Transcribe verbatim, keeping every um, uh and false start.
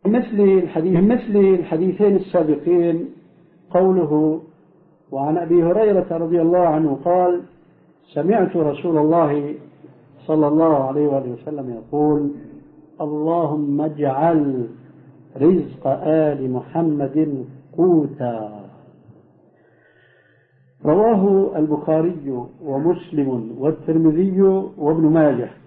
مثل الحديث من مثل الحديثين السابقين قوله: وعن أبي هريرة رضي الله عنه قال: سمعت رسول الله صلى الله عليه وآله وسلم يقول: اللهم اجعل رزق آل محمد قوتا. رواه البخاري ومسلم والترمذي وابن ماجه.